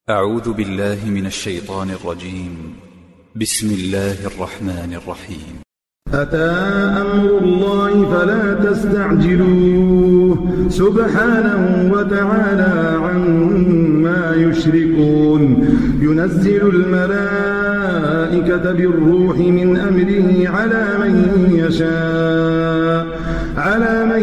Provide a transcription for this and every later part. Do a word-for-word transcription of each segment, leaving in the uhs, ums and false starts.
أعوذ بالله من الشيطان الرجيم. بسم الله الرحمن الرحيم. أتى أمر الله فلا تستعجلوه سبحانه وتعالى عما يشركون. ينزل الملائكة بالروح من أمره على من يشاء على من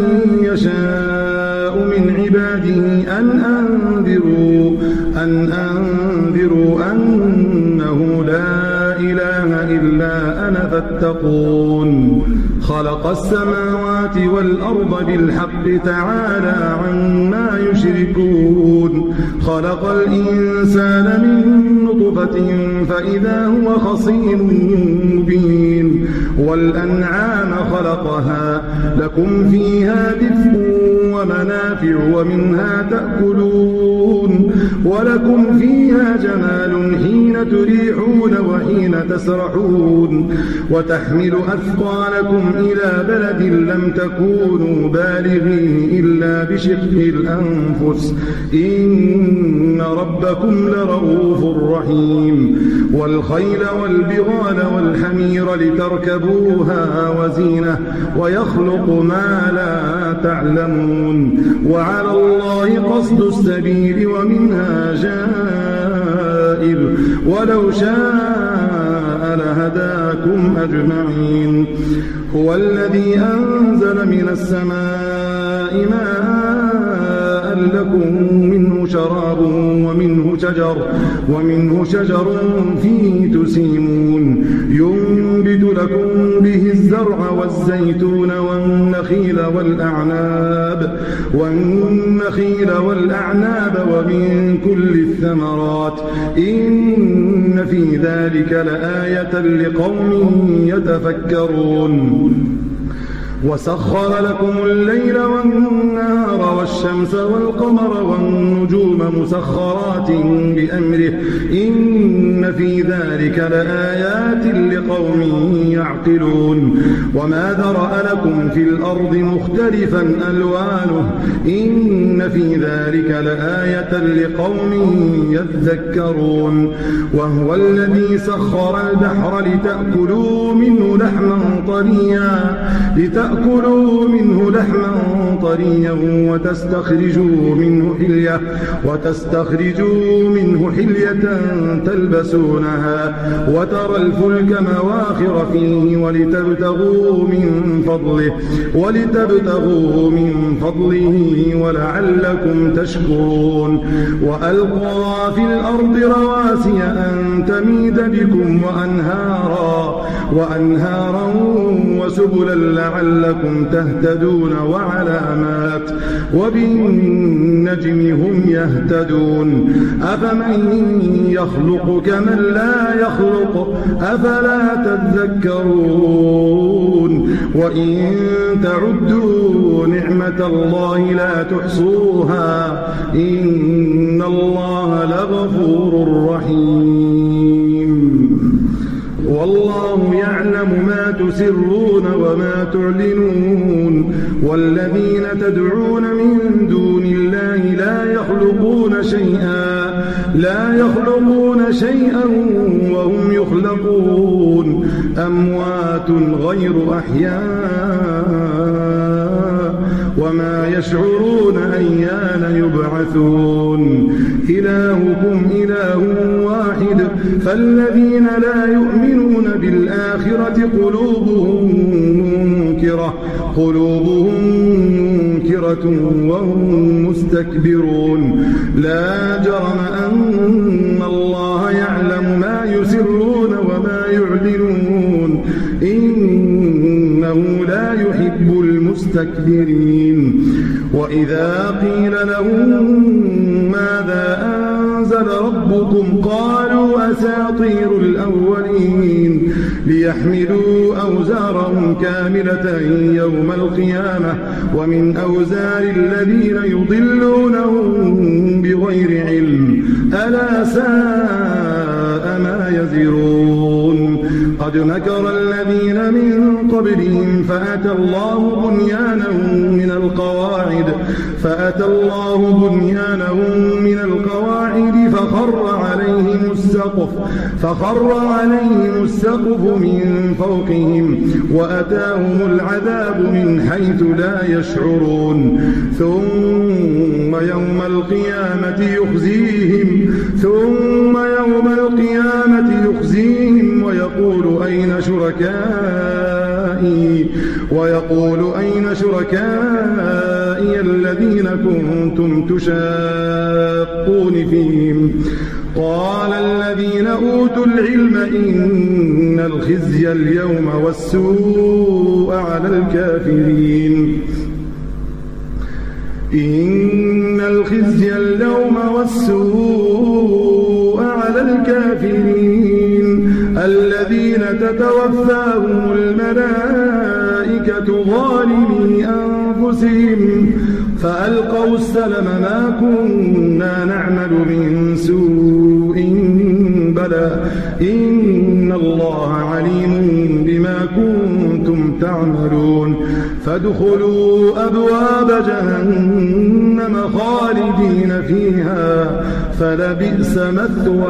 يشاء من عباده أن أنذروا أن أنذروا أنه لا إله إلا أنا فاتقون. خلق السماوات والأرض بالحق تعالى عما يشركون. خلق الإنسان من نطفة فإذا هو خصيم مبين. والأنعام خلقها لكم فيها دفء ومنافع ومنها تأكلون ولكم فيها جمال حين تريحون وحين تسرحون. وتحمل أثقالكم إلى بلد لم تكونوا بالغيه إلا بشق الأنفس إن ربكم لرؤوف رحيم. والخيل والبغال والحمير لتركبوها وزينة ويخلق ما لا تعلمون. وعلى الله قصد السبيل ومنها جائر ولو شاء لهداكم أجمعين. هو الذي أنزل من السماء ماء لكم منه شراب ومنه شجر ومنه شجر فيه تسيمون. ينبت لكم به الزرع والزيتون والنخيل والأعناب والنخيل والأعناب ومن كل الثمرات إن في ذلك لآية لقوم يتفكرون. وسخر لكم الليل والنهار والشمس والقمر والنجوم مسخرات بأمره إن في ذلك لآيات لقوم يعقلون. وما ذرأ لكم في الأرض مختلفا ألوانه إن في ذلك لآية لقوم يذكرون. وهو الذي سخر البحر لتأكلوا منه لحما طريا لتأكلوا منه لحما طريا وتستخرجوا منه حلية وتستخرجوا منه حلية تلبسونها وترى الفلك مواخر فيه ولتبتغوا من فضله ولتبتغوا من فضله ولعلكم تشكرون. وألقى في الأرض رواسي أن تميد بكم وأنهارا وأنهارا وسبلا لعلكم تهتدون وعلامات وبالنجم هم يهتدون. أفمن يخلق كمن لا يخلق أفلا تذكرون. وإن تعدوا نعمة الله لا تحصوها إن الله لغفور رحيم. والله يعلم ما تسرون وما تعلنون. والذين تدعون من دون الله لا يخلقون شيئا لا يخلقون شيئا وهم يخلقون. أموات غير أحياء وما يشعرون أيان يبعثون. إلهكم إله واحد فالذين لا يؤمنون بالآخرة قلوبهم منكرة قلوبهم منكرة وهم مستكبرون. لا جرم أن الله يعلم ما يسرون وما يعلنون إنه لا يحب المستكبرين. وإذا قيل لهم ماذا أنزل ربكم قالوا أساطير الأولين ليحملوا أوزارهم كاملة يوم القيامة ومن أوزار الذين يضلونهم بغير علم ألا ساء ما يزرون. قد مكر الذين من قبلهم فأتى الله بنيانهم من القواعد فأتى الله بنيانهم من القواعد فخر عليهم السقف فخر عليهم السقف من فوقهم وأتاهم العذاب من حيث لا يشعرون ثم يوم القيامة يخزيهم ثم يوم القيامة يخزيهم ويقول أين شركائي ويقول أين شركائي الذين كنتم تشاقون فيهم قال الذين أوتوا العلم إن الخزي اليوم والسوء على الكافرين إن الخزي اليوم والسوء على الكافرين الذين تتوفاهم الملائكة ظالمي أنفسهم فألقوا السلم ما كنا نعمل من سوء بلى إن الله عليم بما كنتم تعملون فادخلوا أبواب جهنم خالدين فيها فلبئس مثوى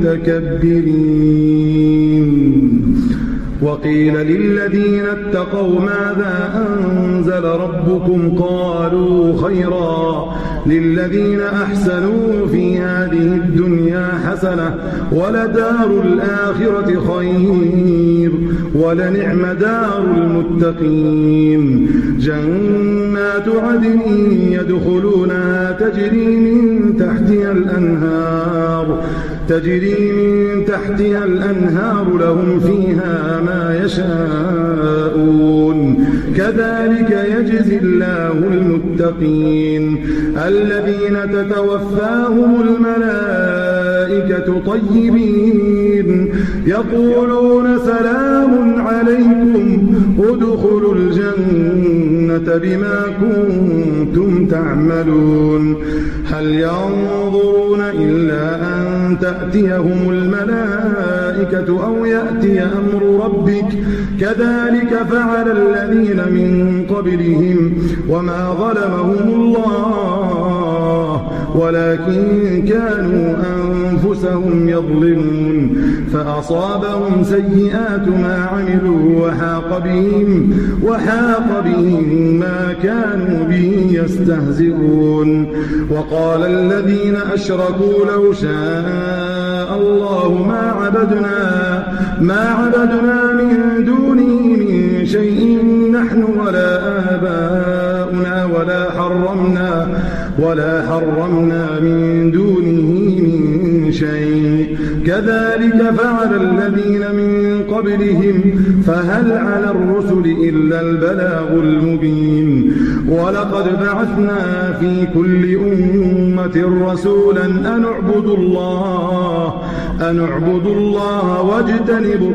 المتكبرين وقيل للذين اتقوا ماذا أنزل ربكم قالوا خيرا للذين أحسنوا في هذه الدنيا حسنة ولدار الآخرة خير ولنعم دار المتقين جنات عدن يدخلونها تجري من تحتها الأنهار تجري من تحتها الأنهار لهم فيها ما يشاءون كذلك يجزي الله المتقين الذين تتوفاهم الملائكة طيبين يقولون سلام عليكم ادخلوا الجنة بما كنتم تعملون هل ينظرون إلا أن تأتيهم الملائكة أو يأتي أمر ربك كذلك فعل الذين من قبلهم وما ظلمهم الله ولكن كانوا أنفسهم يظلمون فأصابهم سيئات ما عملوا وحاق بهم وحاق بهم ما كانوا به يستهزئون وقال الذين أشركوا لو شاء الله ما عبدنا ما عبدنا من دونه من شيء نحن ولا آباؤنا ولا حرمنا ولا حرمنا من دونه من شيء كذلك فعل الذين من قبلهم فهل على الرسل إلا البلاغ المبين ولقد بعثنا في كل أمة رسولا أن اعبدوا الله أن اعبدوا الله واجتنبوا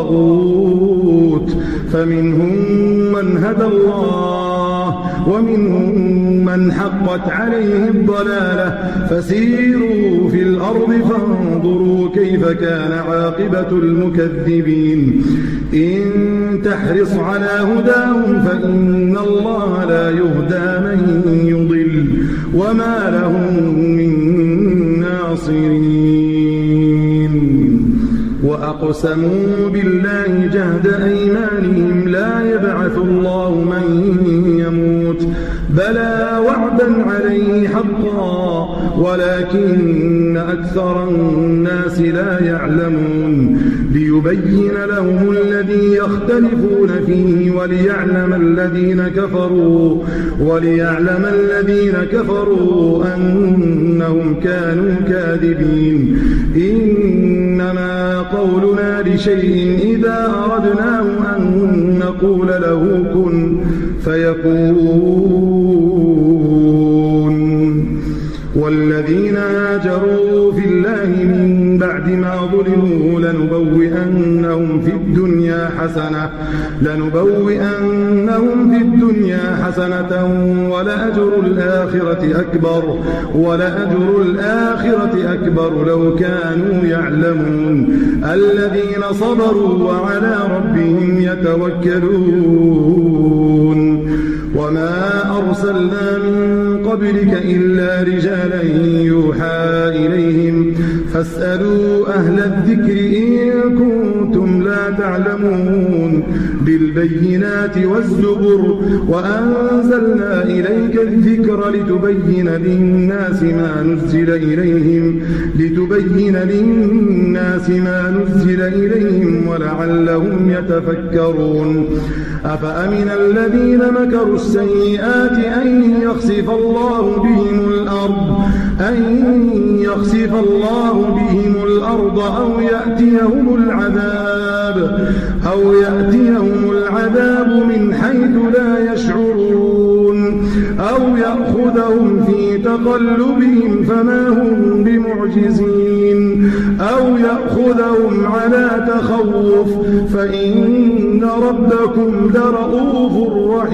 الطاغوت فمنهم من هدى الله ومنهم من حقت عليه الضلالة فسيروا في الأرض فانظروا كيف كان عاقبة المكذبين إن تحرص على هداهم فإن الله لا يهدى من يضل وما لهم من ناصرين وأقسموا بالله جهد أيمانهم لا يبعث الله من يموت بلى وعدا عليه حقا ولكن أكثر الناس لا يعلمون ليبين لهم الذي يختلفون فيه وليعلم الذين كفروا وليعلم الذين كفروا أنهم كانوا كاذبين إنما قولنا لشيء إذا أردناه أن نقول له كن فيكون والذين هاجروا في الله من بعد ما ظلموا لنبوئنهم في الدنيا حسنة لنبوئنهم في الدنيا حسنة ولأجر الآخرة أكبر ولأجر الآخرة أكبر لو كانوا يعلمون الذين صبروا وعلى ربهم يتوكلون وما أرسلنا من قبلك إلا رجالا يوحى إليهم فاسألوا أهل الذكر إن كنتم لا تعلمون بالبينات والزبر وأنزلنا إليك الذكر لتبين للناس ما نزل إليهم لتبين للناس ما نزل إليهم ولعلهم يتفكرون أفأمن الذين مكروا السيئات أن يخسف الله بهم الأرض أن يخسف الله بهم الأرض أو يأتيهم العذاب أو يأتيهم العذاب من حيث لا يشعرون أو يأخذهم في تقلبهم فما هم بمعجزين أو يأخذهم على تخوف فإن ربكم لرؤوف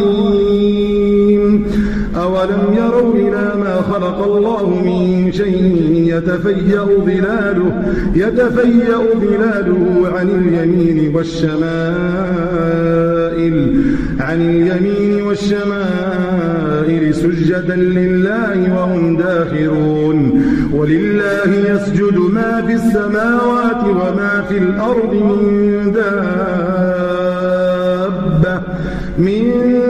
رحيم أولم يروا إلى ما خلق الله من شيء يتفيأ ظلاله يتفيأ ظلاله عن اليمين والشمائل عن اليمين والشمائل سجدا لله وهم داخرون ولله يسجد ما في السماوات وما في الأرض من دابة من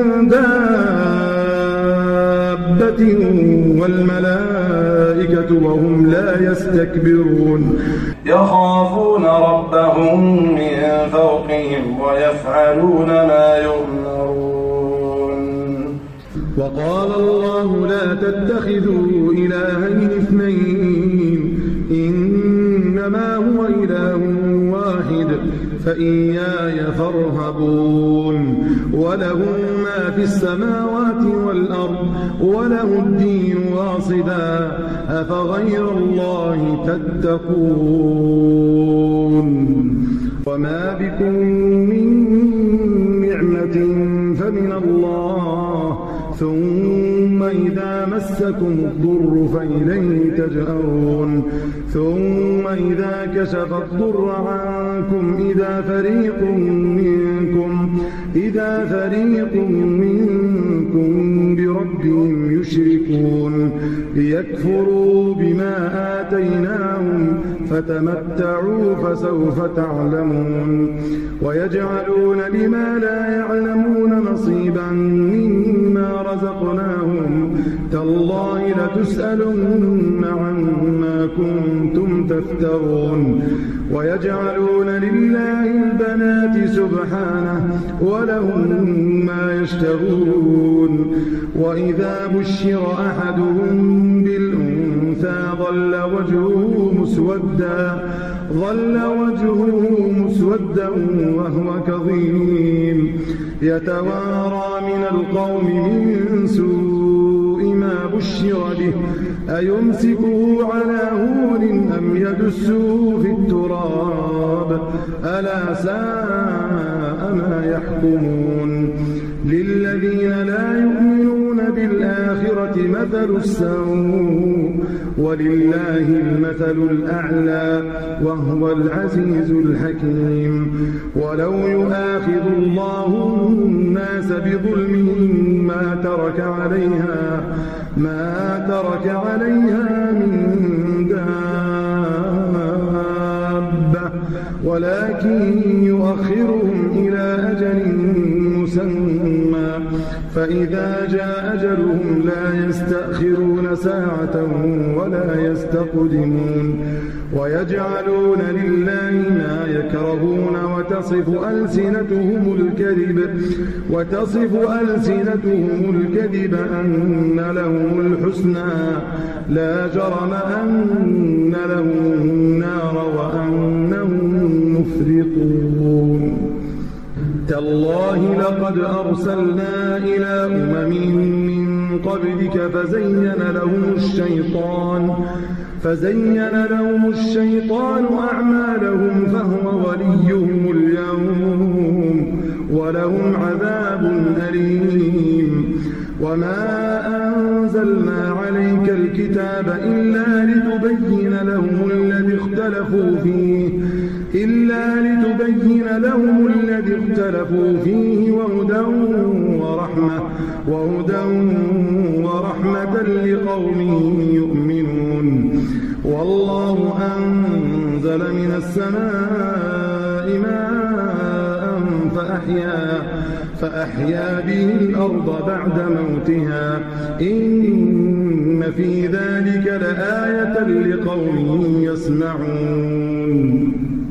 دابة والملائكة وهم لا يستكبرون يخافون ربهم من فوقهم ويفعلون ما يؤمرون. وقال الله لا تتخذوا إلهين اثنين إنما هو إله واحد فإياي فارهبون وله ما في السماوات والأرض وله الدين واصبا أفغير الله تتقون وما بكم من نعمة فمن الله ثم إذا مسكم الضر فإليه تجأرون ثم إذا كشف الضر عنكم إذا فريق منكم إذا فريق منكم بربهم يشركون ليكفروا بما آتيناهم فتمتعوا فسوف تعلمون ويجعلون لما لا يعلمون نصيبا مما رزقناهم تالله لتسألن عما كنتم تفترون ويجعلون لله البنات سبحانه ولهم ما يشتهون وإذا بشر أحدهم بالأنثى ظل وجهه مسودا ظل وجهه مسودا وهو كظيم يتوارى من القوم من سوء ما بشر به أيمسكه على هون أم يدسه في التراب ألا ساء ما يحكمون للذين لا يؤمنون بالآخرة مثل السوء ولله المثل الأعلى وهو العزيز الحكيم ولو يؤاخذ الله الناس بظلمهم ما ترك عليها ما ترك عليها من دابة ولكن يؤخرهم إلى أجل مسمى فإذا جاء أجلهم لا يستأخرون ساعة ولا يستقدمون ويجعلون لله ما يكرهون وتصف ألسنتهم الكذب وتصف ألسنتهم الكذب أن لهم الحسنى لا جرم أن لهم النار وأنهم مفرطون تالله لقد أرسلنا إلى أمم من قبلك فزين لهم الشيطان فزين لهم الشيطان أعمالهم فهو وليهم اليوم ولهم عذاب أليم وما أنزلنا عليك الكتاب إلا لتبين لهم الذي اختلفوا فيه إلا لتبين لهم الذي اختلفوا فيه وهدى ورحمة, وهدى ورحمة لقوم يؤمنون. والله أنزل من السماء ماء فأحيا, فأحيا به الأرض بعد موتها إن في ذلك لآية لقوم يسمعون.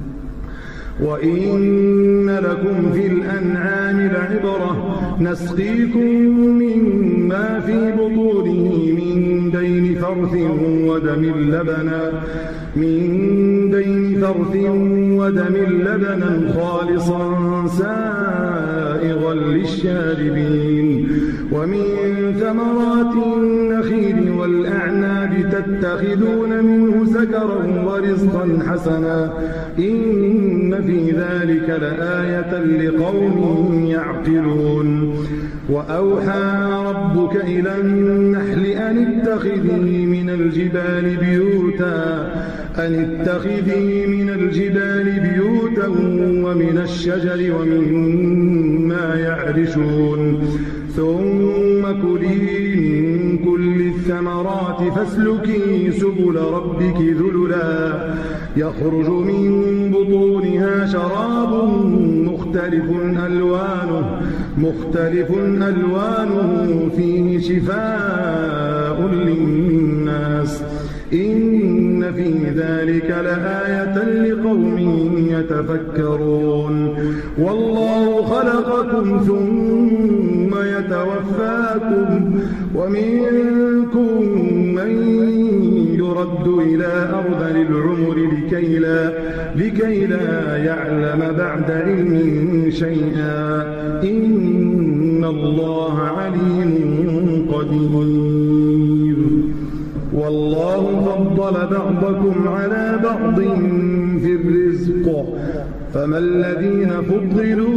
وإن لكم في الأنعام لعبرة نسقيكم مما في بطونه من بين فرث ودم لبنا من بين فرث ودم لبنا خالصا سائغا للشاربين ومن ثمرات النخيل والأعناب تتخذون منه سكرا ورزقا حسنا إن في ذلك لآية لقوم يعقلون. وأوحى ربك إلى النحل أن اتخذي من الجبال بيوتا أن اتخذي من الجبال بيوتا ومن الشجر ومما يعرشون ثم كلي من كل الثمرات فاسلكي سبل ربك ذللا يخرج من بطونها شراب مختلف ألوانه مختلف ألوانه فيه شفاء للناس إن في ذلك لآية لقوم يتفكرون. والله خلقكم ثم يتوفاكم ومنكم من يرد إلى أرذل العمر لكي لا, لكي لا يعلم بعد علم شيئا إن الله عليم قدير. والله فضل بعضكم على بعض في الرزق فما الذين فضلوا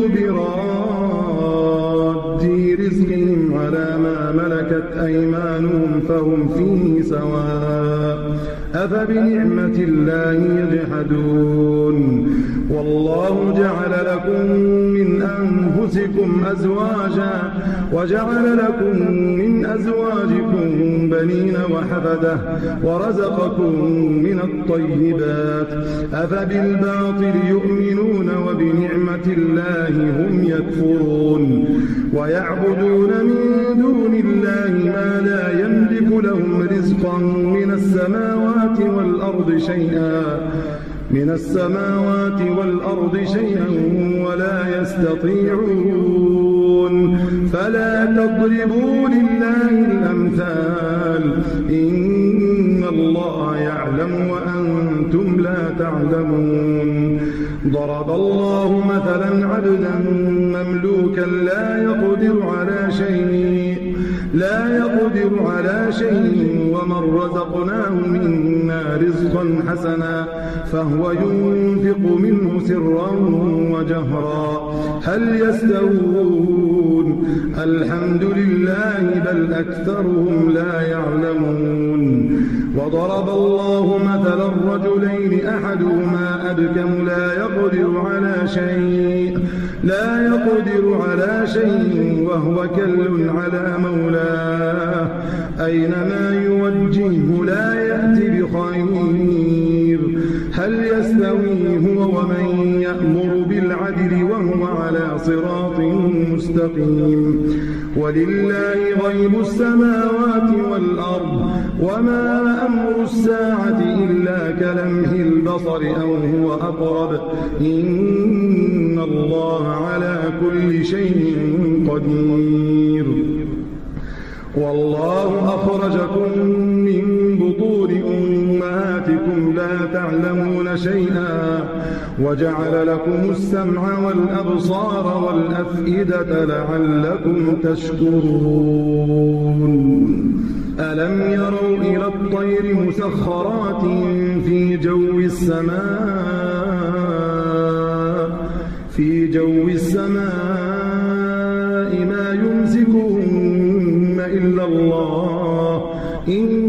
براد رزقهم على ما ملكت أيمانهم فهم فيه سواء أفبنعمة الله يجحدون. والله جعل لكم من أنفسكم أزواجا وجعل لكم من أزواجكم بنين وحفدة ورزقكم من الطيبات أفبالباطل يؤمنون وبنعمة الله هم يكفرون. ويعبدون من دون الله ما لا يملك لهم رزقا من السماوات والأرض شيئا من السماوات والأرض شيئا ولا يستطيعون فلا تضربوا لله الأمثال إن الله يعلم وأنتم لا تعلمون. ضرب الله مثلا عبدا مملوكا لا يقدر على شيء لا يقدر على شيء ومن رزقناه منا رزقا حسنا فهو ينفق منه سرا وجهرا هل يستوون الحمد لله بل أكثرهم لا يعلمون. وضرب الله مثلا رجلين أحدهما أبكم لا يقدر على شيء لا يقدر على شيء وهو كل على مولاه أينما يوجهه لا يأتي بخير هل يستوي هو ومن يأمر بالعدل وهو على صراط مستقيم. ولله غيب السماوات والأرض وما أمر الساعة إلا كلمح البصر أو هو أقرب إن الله على كل شيء قدير. والله أخرجكم من بطون أمهاتكم لا تعلمون شيئا وجعل لكم السمع والأبصار والأفئدة لعلكم تشكرون. ألم يروا إلى الطير مسخرات في جو السماء في جو السماء ما يمسكهن إلا الله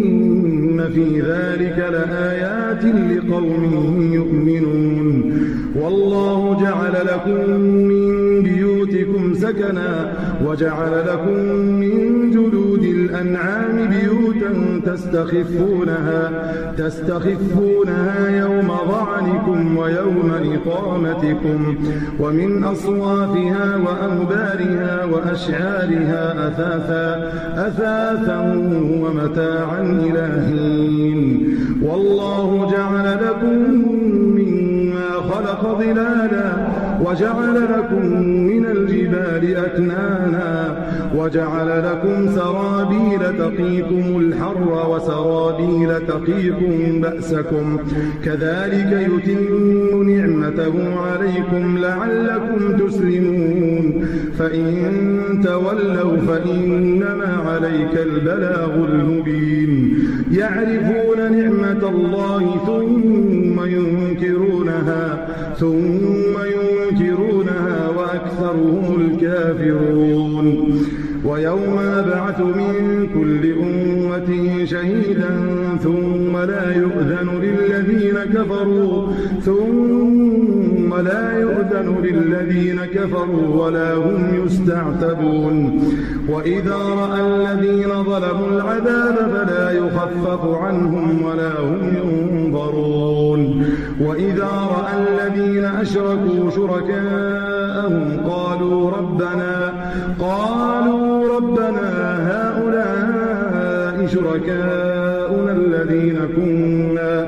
إن في ذلك لآيات لقوم يؤمنون. والله جعل لكم من بيوتكم سكنا وجعل لكم من جلود الأنعام بيوتا تستخفونها تستخفونها يوم ظعنكم ويوم إقامتكم ومن أصوافها وأوبارها وأشعارها أثاثا أثاثا ومتاعا إلى حين والله جعل لكم مما خلق ظلالا وجعل لكم من الجبال أكنانا وجعل لكم سرابيل تقيكم الحر وسرابيل تقيكم بأسكم كذلك يتم نعمته عليكم لعلكم تسلمون فإن تولوا فإنما عليك البلاغ المبين يعرفون نعمة الله ثم ينكرونها ثم ينكرونها وأكثرهم الكافرون ويوم نبعث من كل أمة شهيدا ثم لا يؤذن للذين كفروا ثم لا يؤذن للذين كفروا ولا هم يستعتبون وإذا رأى الذين ظلموا العذاب فلا يخفف عنهم ولا هم ينظرون وإذا رأى الذين أشركوا شركاءهم قالوا ربنا قالوا ربنا هؤلاء شركاؤنا الذين كنا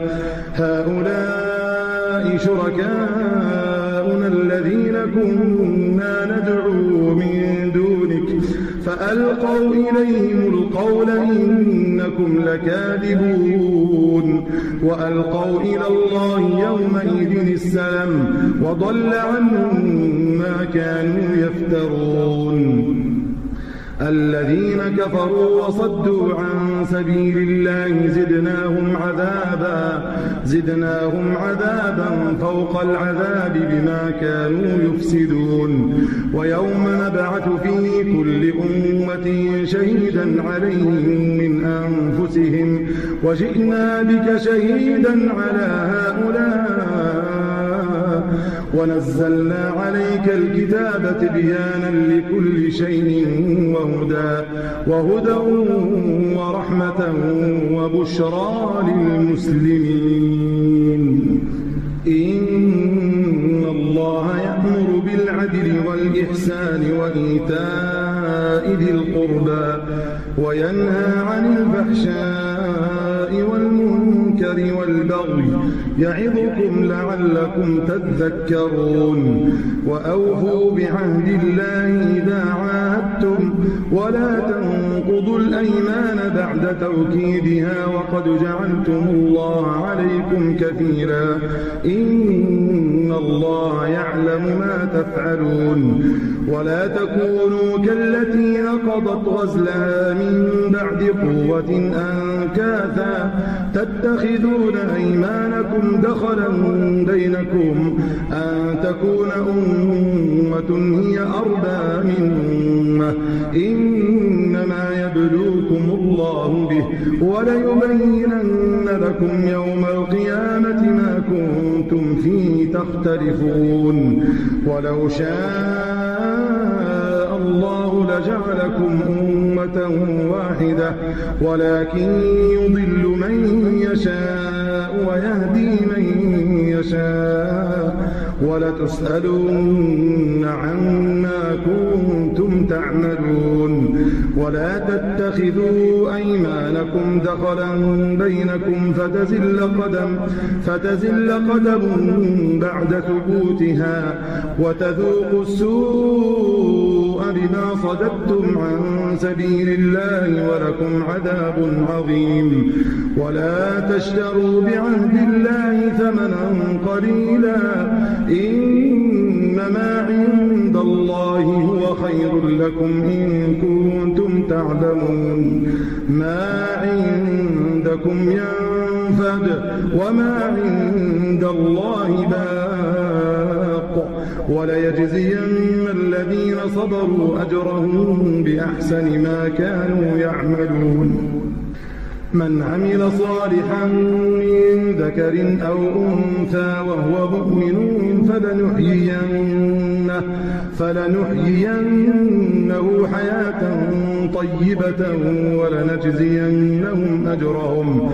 هؤلاء شركاؤنا الذين كنا ندعو من دونك فألقوا إليهم القول إنكم لكاذبون وألقوا إلى الله يومئذ السلام وضل عنهم ما كانوا يفترون الذين كفروا وصدوا عن سبيل الله زدناهم عذابا زدناهم عذابا فوق العذاب بما كانوا يفسدون ويوم نبعث في كل أمة شهيدا عليهم من أنفسهم وجئنا بك شهيدا على هؤلاء ونزلنا عليك الكتاب تبيانا لكل شيء وهدى وهدى ورحمة وبشرى للمسلمين إن الله يأمر بالعدل والإحسان وإيتاء ذي القربى وينهى عن الفحشاء والمنكر والبغي يعظكم لعلكم تذكرون وأوفوا بعهد الله إذا عاهدتم ولا تنقضوا الأيمان بعد توكيدها وقد جعلتم الله عليكم كفيلا إن الله يعلم ما تفعلون ولا تكونوا كالتي نقضت غزلها من بعد قوة أنكاثا تتخذون أيمانكم دخلا بينكم أن تكون أمة هي أربى من أمة إنما يبلوكم الله به وليبينن لكم يوم القيامة ما كنتم فيه تختلفون ولو شاء الله لجعلكم أمة واحدة ولكن يضل من يشاء ويهدي من يشاء ولتسألن عما كنتم تعملون ولا تتخذوا أيمانكم دخلا بينكم فتزل قدم فتزل قدم بعد ثبوتها وتذوقوا السوء بما صددتم عن سبيل الله ولكم عذاب عظيم ولا تشتروا بعهد الله ثمنا قليلا إنما عند الله هو خير لكم إن كنتم تعلمون ما عندكم ينفد وما عند الله باق وليجزين الذين صبروا أجرهم بأحسن ما كانوا يعملون من عمل صالحا من ذكر أو أنثى وهو مؤمن فلنحيينه, فلنحيينه حياة طيبة ولنجزينهم أجرهم,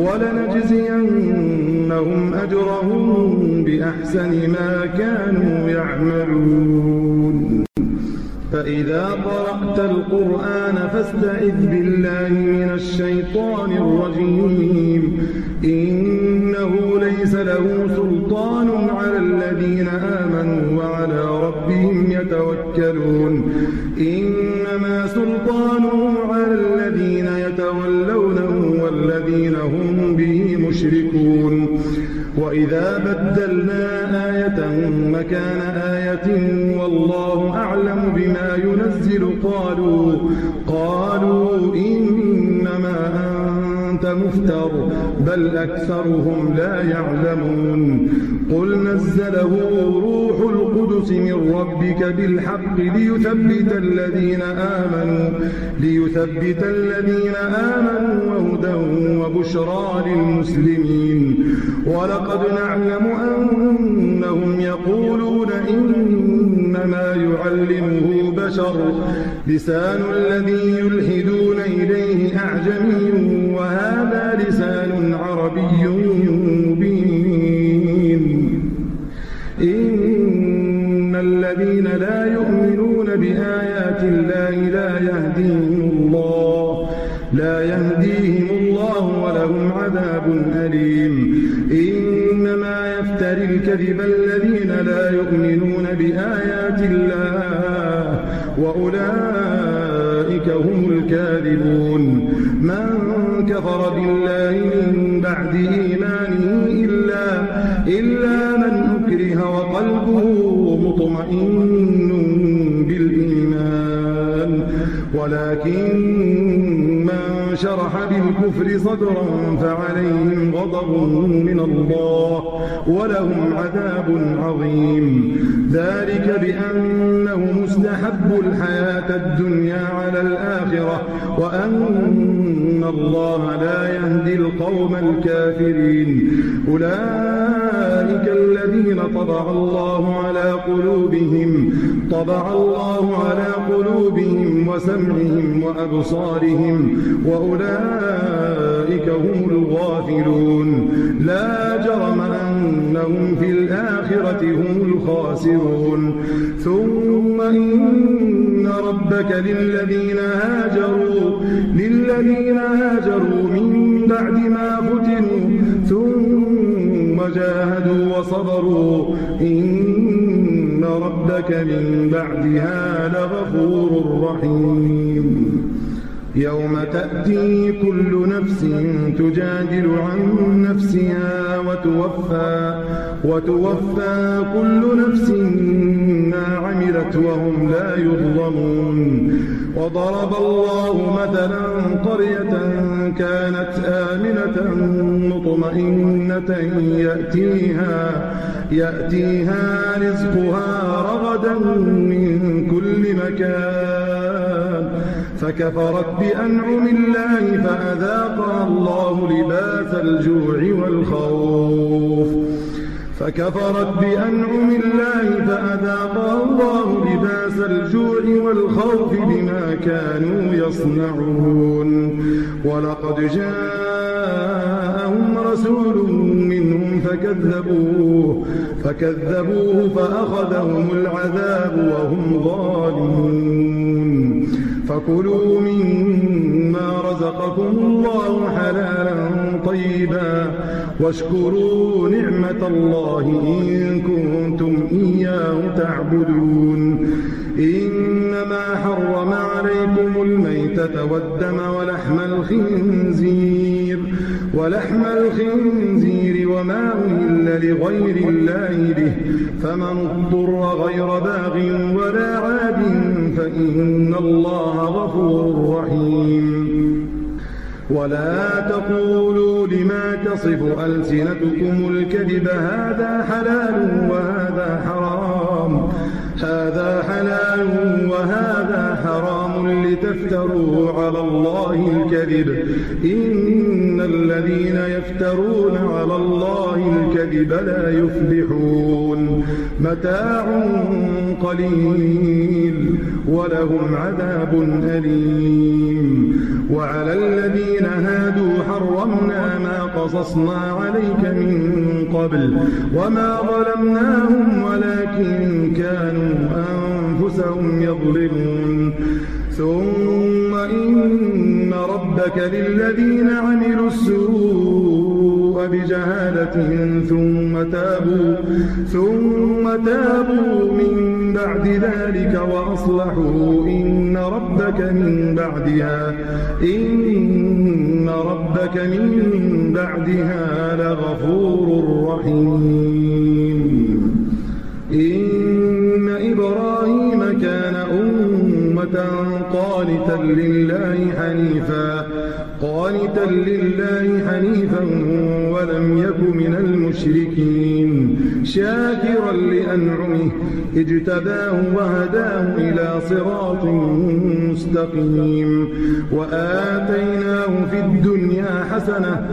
ولنجزينهم أجرهم بأحسن ما كانوا يعملون. فإذا قرأت القرآن فاستعذ بالله من الشيطان الرجيم. إنه ليس له سلطان على الذين آمنوا وعلى ربهم يتوكلون. إنما سلطانه على الذين يتولونه والذين هم به مشركون. وإذا بدلنا آية مكان آية والله أعلم بما ينزل قالوا قالوا إنما أنت مفتر بل أكثرهم لا يعلمون. قل نزله روح القدس من ربك بالحق ليثبت الذين آمنوا ليثبت الذين آمنوا وهدى وبشرى للمسلمين. ولقد نعلم أنهم يقولون إنما يعلمه بشر لسان الذي يلحدون إليه أعجمي وهذا لسان عربي مبين. إن الذين لا يؤمنون بآيات الله لا يهديهم الله لا يهديهم الله ولهم عذاب أليم. إنما يفتري الكذب الذين لا يؤمنون بآيات الله وأولئك هم الكاذبون. من كفر بالله من بعد إيمانه إلا, إلا من أكره وقلبه مطمئن بالإيمان ولكن من شرح بالكفر صدرا فعليهم غضب من الله ولهم عذاب عظيم. ذلك بأنه مستحب الحياة الدنيا على الآخرة وأن الله لا يهدي القوم الكافرين. أولئك الذين طبع الله على قلوبهم طبع الله على قلوبهم وسمعهم وأبصارهم وأولئك هم الغافلون. لا جرم أنهم في الآخرة هم الخاسرون. ثم إن ربك للذين هاجروا للذين هاجروا من بعد ما فتنوا ثم جاهدوا وصبروا إن ربك من بعدها لغفور رحيم. يوم تأتي كل نفس تجادل عن نفسها وتوفى, وتوفى كل نفس ما عملت وهم لا يظلمون. وضرب الله مثلا قرية كانت آمنة مطمئنة يأتيها, يأتيها رزقها رغدا من كل مكان فكفرت بأنعم الله فأذاقها الله لباس الجوع والخوف فكفرت بأنعم الله فأذاقها الله لباس الجوع والخوف بما كانوا يصنعون. ولقد جاءهم رسول منهم فكذبوه فكذبوه فأخذهم العذاب وهم ظالمون. فكلوا مما رزقكم الله حلالا طيبا واشكروا نعمة الله إن كنتم إياه تعبدون. إنما حرم عليكم الميتة والدم ولحم الخنزير ولحم الخنزير وما أهل لغير الله به فمن اضطر غير باغ ولا عاد فإن الله غفور رحيم. ولا تقولوا لما تصف ألسنتكم الكذب هذا حلال وهذا حرام هذا حلال وهذا حرام لتفتروا على الله الكذب إن الذين يفترون على الله الكذب لا يفلحون متاع قليل ولهم عذاب أليم وعلى الذين هادوا حرمنا ما قصصنا عليك من قبل وما ظلمناهم ولكن كانوا أنفسهم يظلمون ثم إن ربك للذين عملوا السوء بجهالة ثم تابوا ثم تابوا من بعد ذلك وأصلحوا إن ربك من بعدها إن ربك من بعدها لغفور رحيم إن إبراهيم كان أمة قانتا لله حنيفا قانتا لله حنيفا ولم يك من المشركين شاكرا لأنعمه اجتباه وهداه إلى صراط مستقيم وآتيناه في الدنيا حسنة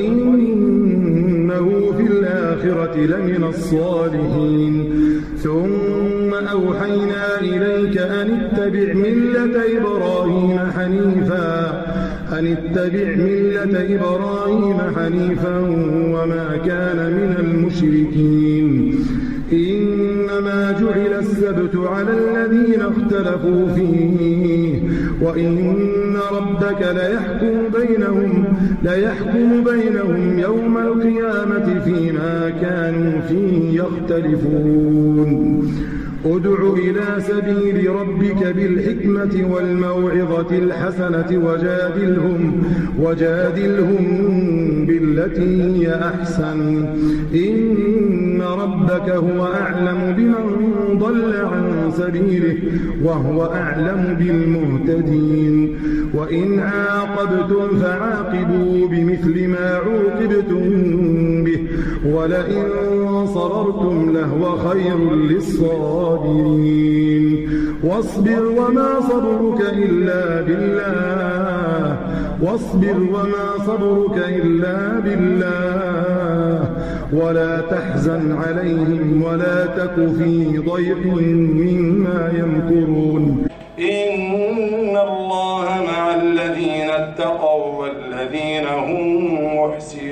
وإنه في الآخرة لمن الصالحين ثم أوحينا إليك أن اتبع ملة إبراهيم حنيفا أن اتبع ملة إبراهيم حنيفا وما كان من المشركين إنما جعل السبت على الذين اختلفوا فيه وإن ربك ليحكم بينهم ليحكم بينهم يوم القيامة فيما كانوا فيه يختلفون ادع إلى سبيل ربك بالحكمة والموعظة الحسنة وجادلهم وجادلهم بالتي هي أحسن إن ربك هو أعلم بمن ضل عن سبيله وهو أعلم بالمهتدين وإن عاقبتم فعاقبوا بمثل ما عوقبتم به ولئن صبرتم لهو خير للصابرين واصبر وما صبرك إلا بالله واصبر وما صبرك إلا بالله ولا تحزن عليهم ولا تك في ضيق مما يمكرون إن الله مع الذين اتقوا والذين هم محسنون